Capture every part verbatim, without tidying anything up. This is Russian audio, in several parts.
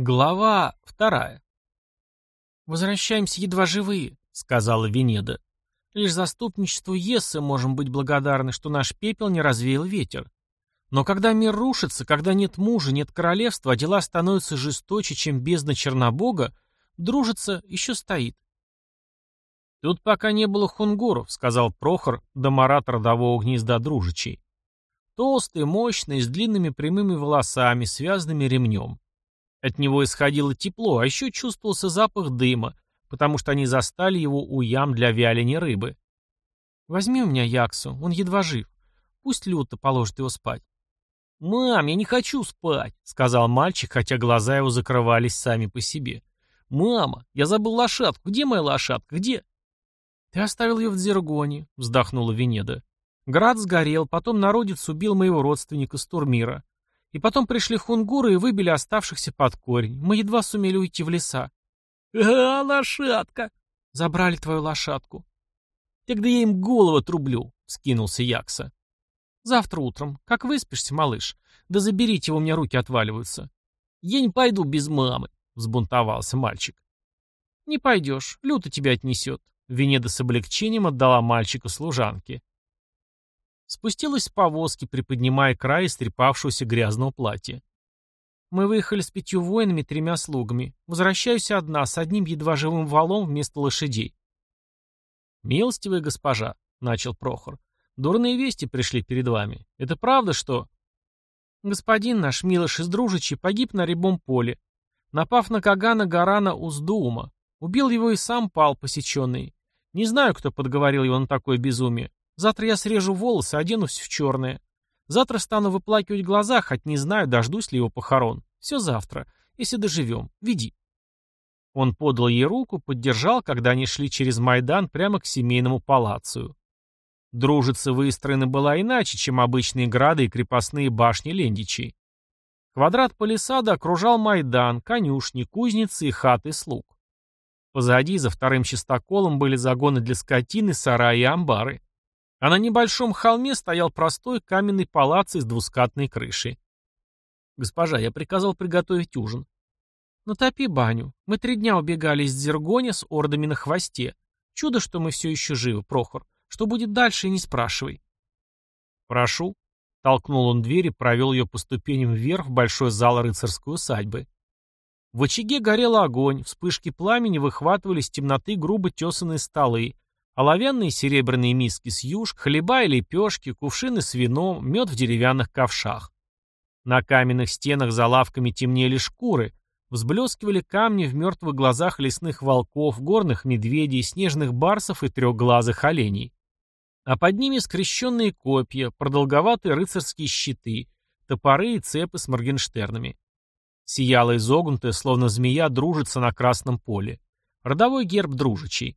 Глава вторая. «Возвращаемся едва живые», — сказала Венеда. «Лишь заступничеству Ессы можем быть благодарны, что наш пепел не развеял ветер. Но когда мир рушится, когда нет мужа, нет королевства, а дела становятся жесточе, чем бездна Чернобога, дружица еще стоит». «Тут пока не было хунгуров», — сказал Прохор, домарат родового гнезда Дружичей. Толстый, мощный, с длинными прямыми волосами, связанными ремнем. От него исходило тепло, а еще чувствовался запах дыма, потому что они застали его у ям для вяления рыбы. «Возьми у меня Яксу, он едва жив. Пусть Люта положит его спать». «Мам, я не хочу спать», — сказал мальчик, хотя глаза его закрывались сами по себе. «Мама, я забыл лошадку. Где моя лошадка? Где?» «Ты оставил ее в Дзергоне», — вздохнула Венеда. «Град сгорел, потом народец убил моего родственника Стурмира. И потом пришли хунгуры и выбили оставшихся под корень. Мы едва сумели уйти в леса». «А, лошадка!» «Забрали твою лошадку». «Тогда я им голову отрублю», — скинулся Якса. «Завтра утром. Как выспишься, малыш? Да заберите его, у меня руки отваливаются». «Я не пойду без мамы», — взбунтовался мальчик. «Не пойдешь. Люта тебя отнесет». Венеда с облегчением отдала мальчика служанке. Спустилась с повозки, приподнимая край истрепавшегося грязного платья. «Мы выехали с пятью воинами и тремя слугами. Возвращаюсь одна, с одним едва живым валом вместо лошадей». «Милостивая госпожа», — начал Прохор, — «дурные вести пришли перед вами. Это правда, что...» «Господин наш, Милош из Дружичи, погиб на рябом поле, напав на Кагана Гарана Уздуума. Убил его и сам пал посеченный. Не знаю, кто подговорил его на такое безумие. Завтра я срежу волосы, оденусь в черное. Завтра стану выплакивать глаза, хоть не знаю, дождусь ли его похорон. Все завтра, если доживем. Веди». Он подал ей руку, поддержал, когда они шли через Майдан прямо к семейному палацию. Дружица выстроена была иначе, чем обычные грады и крепостные башни лендичей. Квадрат палисада окружал Майдан, конюшни, кузницы и хаты слуг. Позади, за вторым частоколом, были загоны для скотины, сараи и амбары. А на небольшом холме стоял простой каменный палац из двускатной крыши. «Госпожа, я приказал приготовить ужин». «Натопи баню. Мы три дня убегали из Дзергоня с ордами на хвосте. Чудо, что мы все еще живы, Прохор. Что будет дальше, не спрашивай». «Прошу». Толкнул он дверь и провел ее по ступеням вверх в большой зал рыцарской усадьбы. В очаге горел огонь, вспышки пламени выхватывали из темноты грубо тесанные столы, оловянные и серебряные миски с юшк, хлеба и лепешки, кувшины с вином, мед в деревянных ковшах. На каменных стенах за лавками темнели шкуры, взблескивали камни в мертвых глазах лесных волков, горных медведей, снежных барсов и трехглазых оленей. А под ними скрещенные копья, продолговатые рыцарские щиты, топоры и цепы с моргенштернами. Сияла изогнутая, словно змея, дружица на красном поле. Родовой герб Дружичей.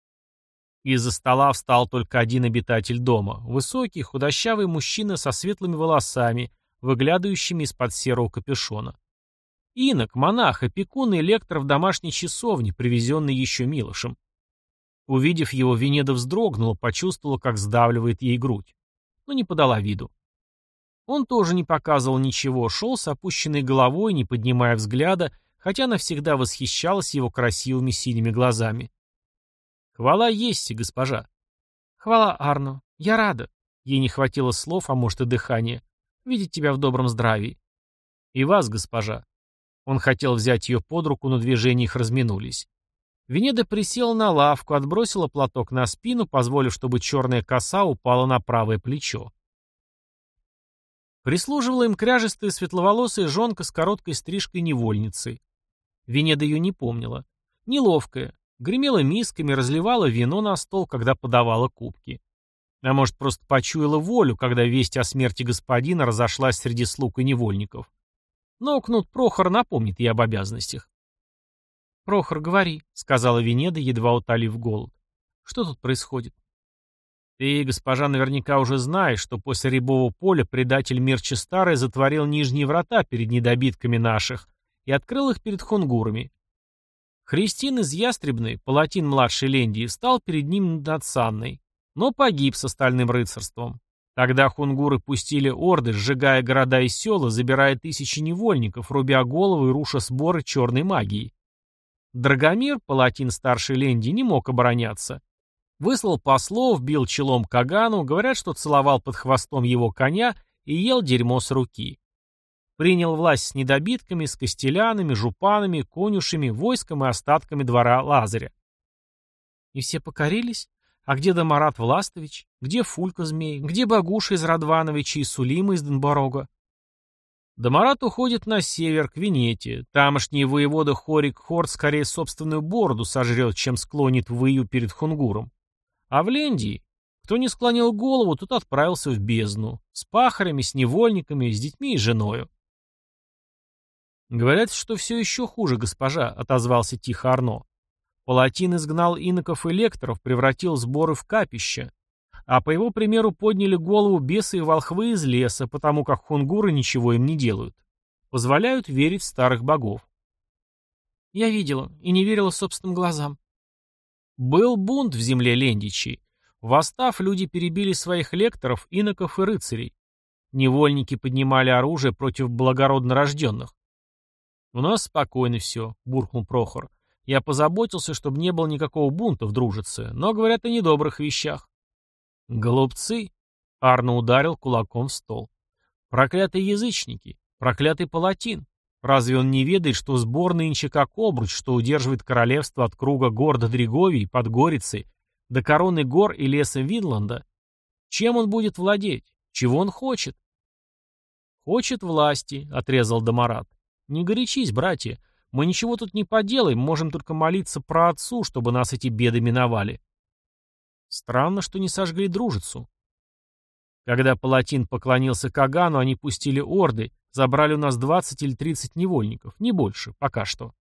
Из-за стола встал только один обитатель дома. Высокий, худощавый мужчина со светлыми волосами, выглядывающими из-под серого капюшона. Инок, монах, опекун и лектор в домашней часовне, привезенный еще Милошем. Увидев его, Венеда вздрогнула, почувствовала, как сдавливает ей грудь. Но не подала виду. Он тоже не показывал ничего, шел с опущенной головой, не поднимая взгляда, хотя она всегда восхищалась его красивыми синими глазами. «Хвала Ессе, госпожа». «Хвала Арну. Я рада». Ей не хватило слов, а может и дыхания. «Видеть тебя в добром здравии». «И вас, госпожа». Он хотел взять ее под руку, но движения их разминулись. Венеда присела на лавку, отбросила платок на спину, позволив, чтобы черная коса упала на правое плечо. Прислуживала им кряжестая светловолосая жонка с короткой стрижкой невольницы. Венеда ее не помнила. Неловкая. Гремела мисками, разливала вино на стол, когда подавала кубки. А может, просто почуяла волю, когда весть о смерти господина разошлась среди слуг и невольников. Но кнут Прохор напомнит ей об обязанностях. «Прохор, говори», — сказала Венеда, едва утолив голод. «Что тут происходит?» «Ты, госпожа, наверняка уже знаешь, что после Рябого поля предатель Мирча Старый затворил нижние врата перед недобитками наших и открыл их перед хунгурами. Христин из Ястребной, палатин младшей Лендии, встал перед ним над Санной, но погиб с остальным рыцарством. Тогда хунгуры пустили орды, сжигая города и села, забирая тысячи невольников, рубя головы и руша сборы черной магии. Драгомир, палатин старшей Ленди, не мог обороняться. Выслал послов, бил челом Кагану, говорят, что целовал под хвостом его коня и ел дерьмо с руки. Принял власть с недобитками, с костелянами, жупанами, конюшами, войском и остатками двора Лазаря. И все покорились? А где Домарат Властович? Где Фулька Змей? Где Багуша из Радвановича и Сулима из Донборога? Домарат уходит на север, к Венете. Тамошний воевода Хорик Хорд скорее собственную бороду сожрет, чем склонит выю перед хунгуром. А в Лендии, кто не склонил голову, тот отправился в бездну. С пахарями, с невольниками, с детьми и женою. «Говорят, что все еще хуже, госпожа», — отозвался тихо Арно. Палатин изгнал иноков и лекторов, превратил сборы в капища. А по его примеру подняли голову бесы и волхвы из леса, потому как хунгуры ничего им не делают. Позволяют верить в старых богов. Я видела и не верила собственным глазам. Был бунт в земле лендичей. Восстав, люди перебили своих лекторов, иноков и рыцарей. Невольники поднимали оружие против благородно рожденных. «У нас спокойно все», — буркнул Прохор. «Я позаботился, чтобы не было никакого бунта в Дружице, но говорят о недобрых вещах». «Глупцы!» — Арно ударил кулаком в стол. «Проклятые язычники! Проклятый палатин! Разве он не ведает, что сбор нынче как обруч, что удерживает королевство от круга гор до Дреговии, Подгорицей, до короны гор и леса Винланда? Чем он будет владеть? Чего он хочет?» «Хочет власти», — отрезал Домарат. «Не горячись, братья. Мы ничего тут не поделаем, можем только молиться про отцу, чтобы нас эти беды миновали». Странно, что не сожгли Дружицу. Когда палатин поклонился Кагану, они пустили орды, забрали у нас двадцать или тридцать невольников, не больше, пока что.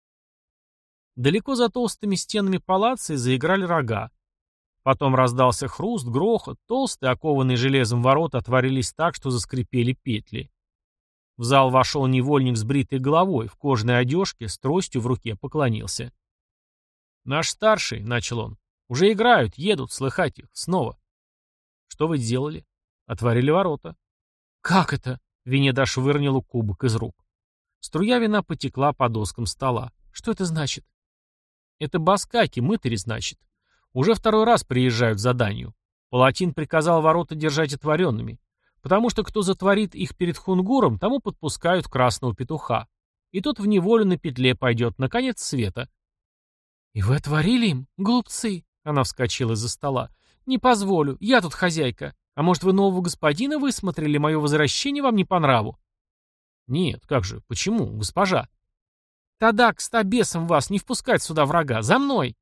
Далеко за толстыми стенами палации заиграли рога. Потом раздался хруст, грохот, толстые, окованные железом ворота отворились так, что заскрипели петли. В зал вошел невольник с бритой головой, в кожаной одежке, с тростью в руке, поклонился. «Наш старший», — начал он, — «уже играют, едут, слыхать их, снова». «Что вы сделали?» «Отворили ворота». «Как это?» — Венеда швырнула кубок из рук. Струя вина потекла по доскам стола. «Что это значит?» «Это баскаки, мытари, значит. Уже второй раз приезжают за данью. Палатин приказал ворота держать отворенными, потому что кто затворит их перед хунгуром, тому подпускают красного петуха. И тот в неволю на петле пойдет, на конец света». «И вы отворили им? Глупцы!» Она вскочила из-за стола. «Не позволю, я тут хозяйка. А может, вы нового господина высмотрели, мое возвращение вам не по нраву?» «Нет, как же, почему, госпожа?» «Тогда к ста бесам вас не впускать сюда врага, за мной!»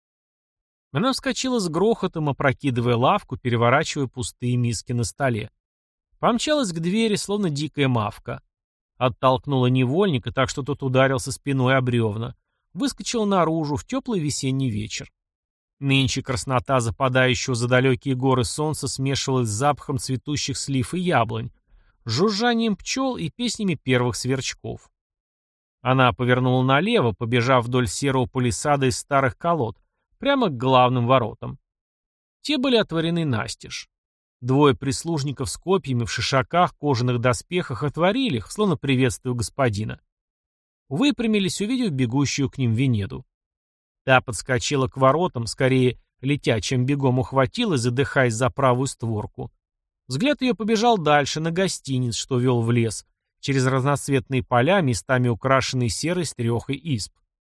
Она вскочила с грохотом, опрокидывая лавку, переворачивая пустые миски на столе. Помчалась к двери, словно дикая мавка. Оттолкнула невольника, так что тот ударился спиной о бревна. Выскочила наружу в теплый весенний вечер. Нынче краснота западающего за далекие горы солнца смешивалась с запахом цветущих слив и яблонь, жужжанием пчел и песнями первых сверчков. Она повернула налево, побежав вдоль серого палисада из старых колод, прямо к главным воротам. Те были отворены настежь. Двое прислужников с копьями в шишаках, кожаных доспехах отворили их, словно приветствуя господина. Выпрямились, увидев бегущую к ним Венеду. Та подскочила к воротам, скорее летя, чем бегом ухватилась, задыхаясь за правую створку. Взгляд ее побежал дальше, на гостиниц, что вел в лес, через разноцветные поля, местами украшенные серой стрехой изб.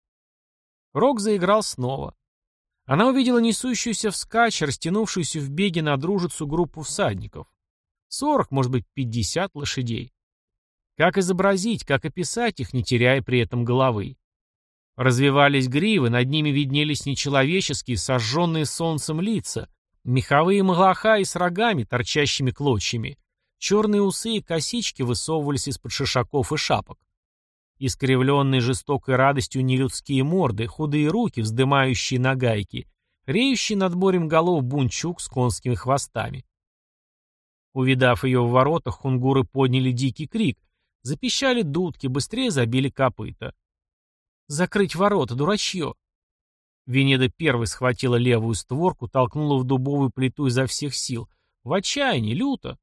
Рог заиграл снова. Она увидела несущуюся вскачь, растянувшуюся в беге на Дружицу группу всадников. Сорок, может быть, пятьдесят лошадей. Как изобразить, как описать их, не теряя при этом головы? Развивались гривы, над ними виднелись нечеловеческие, сожженные солнцем лица, меховые мглахаи с рогами, торчащими клочьями. Черные усы и косички высовывались из-под шишаков и шапок. Искривленные жестокой радостью нелюдские морды, худые руки, вздымающие нагайки, реющий над морем голов бунчук с конскими хвостами. Увидав ее в воротах, хунгуры подняли дикий крик, запищали дудки, быстрее забили копыта. «Закрыть ворота, дурачье!» Венеда первой схватила левую створку, толкнула в дубовую плиту изо всех сил. В отчаянии, люто.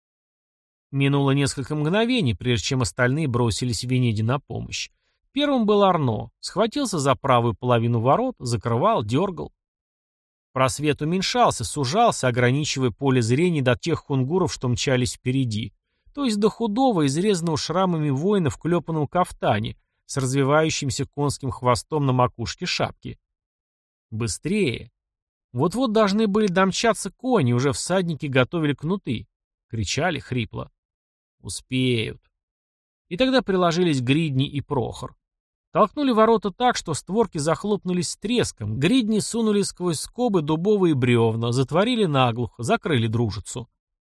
Минуло несколько мгновений, прежде чем остальные бросились Венеде на помощь. Первым был Арно. Схватился за правую половину ворот, закрывал, дергал. Просвет уменьшался, сужался, ограничивая поле зрения до тех хунгуров, что мчались впереди. То есть до худого, изрезанного шрамами воина в клепанном кафтане, с развивающимся конским хвостом на макушке шапки. Быстрее! Вот-вот должны были домчаться кони, уже всадники готовили кнуты. Кричали хрипло. Успеют. И тогда приложились Гридни и Прохор. Толкнули ворота так, что створки захлопнулись с треском, Гридни сунули сквозь скобы дубовые бревна, затворили наглухо, закрыли дружицу.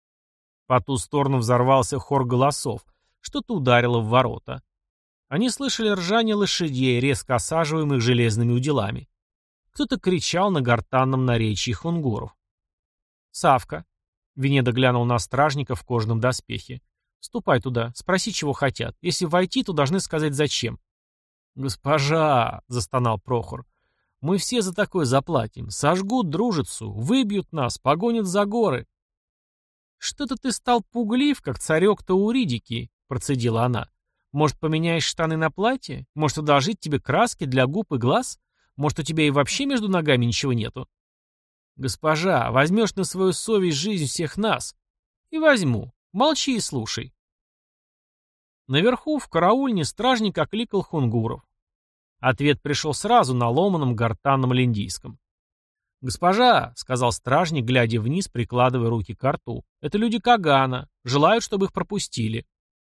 По ту сторону взорвался хор голосов, что-то ударило в ворота. Они слышали ржание лошадей, резко осаживаемых железными уделами. Кто-то кричал на гортанном наречии хунгуров. «Савка!» — Венеда глянул на стражника в кожаном доспехе. «Ступай туда, спроси, чего хотят. Если войти, то должны сказать, зачем». «Госпожа!» — застонал Прохор. «Мы все за такое заплатим. Сожгут дружицу, выбьют нас, погонят за горы». «Что-то ты стал пуглив, как царек Тауридики», — процедила она. «Может, поменяешь штаны на платье? Может, одолжить тебе краски для губ и глаз? Может, у тебя и вообще между ногами ничего нету?» «Госпожа, возьмешь на свою совесть жизнь всех нас?» «И возьму. Молчи и слушай». Наверху, в караульне, стражник окликал хунгуров. Ответ пришел сразу на ломаном гортанном линдийском. «Госпожа», — сказал стражник, глядя вниз, прикладывая руки к рту, — «это люди Кагана, желают, чтобы их пропустили».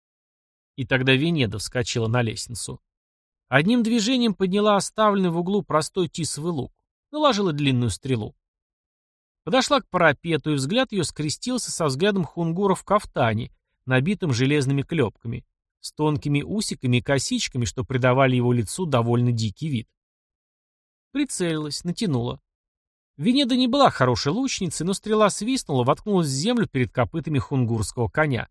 И тогда Венеда вскочила на лестницу. Одним движением подняла оставленный в углу простой тисовый лук, наложила длинную стрелу. Подошла к парапету, и взгляд ее скрестился со взглядом хунгура в кафтане, набитым железными клепками, с тонкими усиками и косичками, что придавали его лицу довольно дикий вид. Прицелилась, натянула. Венеда не была хорошей лучницей, но стрела свистнула, воткнулась в землю перед копытами хунгурского коня.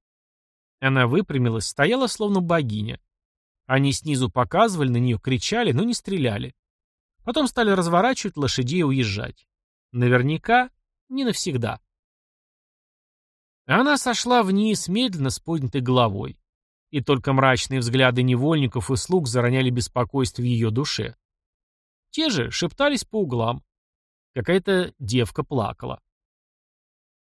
Она выпрямилась, стояла словно богиня. Они снизу показывали на нее, кричали, но не стреляли. Потом стали разворачивать лошадей и уезжать. Наверняка не навсегда. Она сошла вниз, медленно с поднятой головой. И только мрачные взгляды невольников и слуг зароняли беспокойство в ее душе. Те же шептались по углам. Какая-то девка плакала.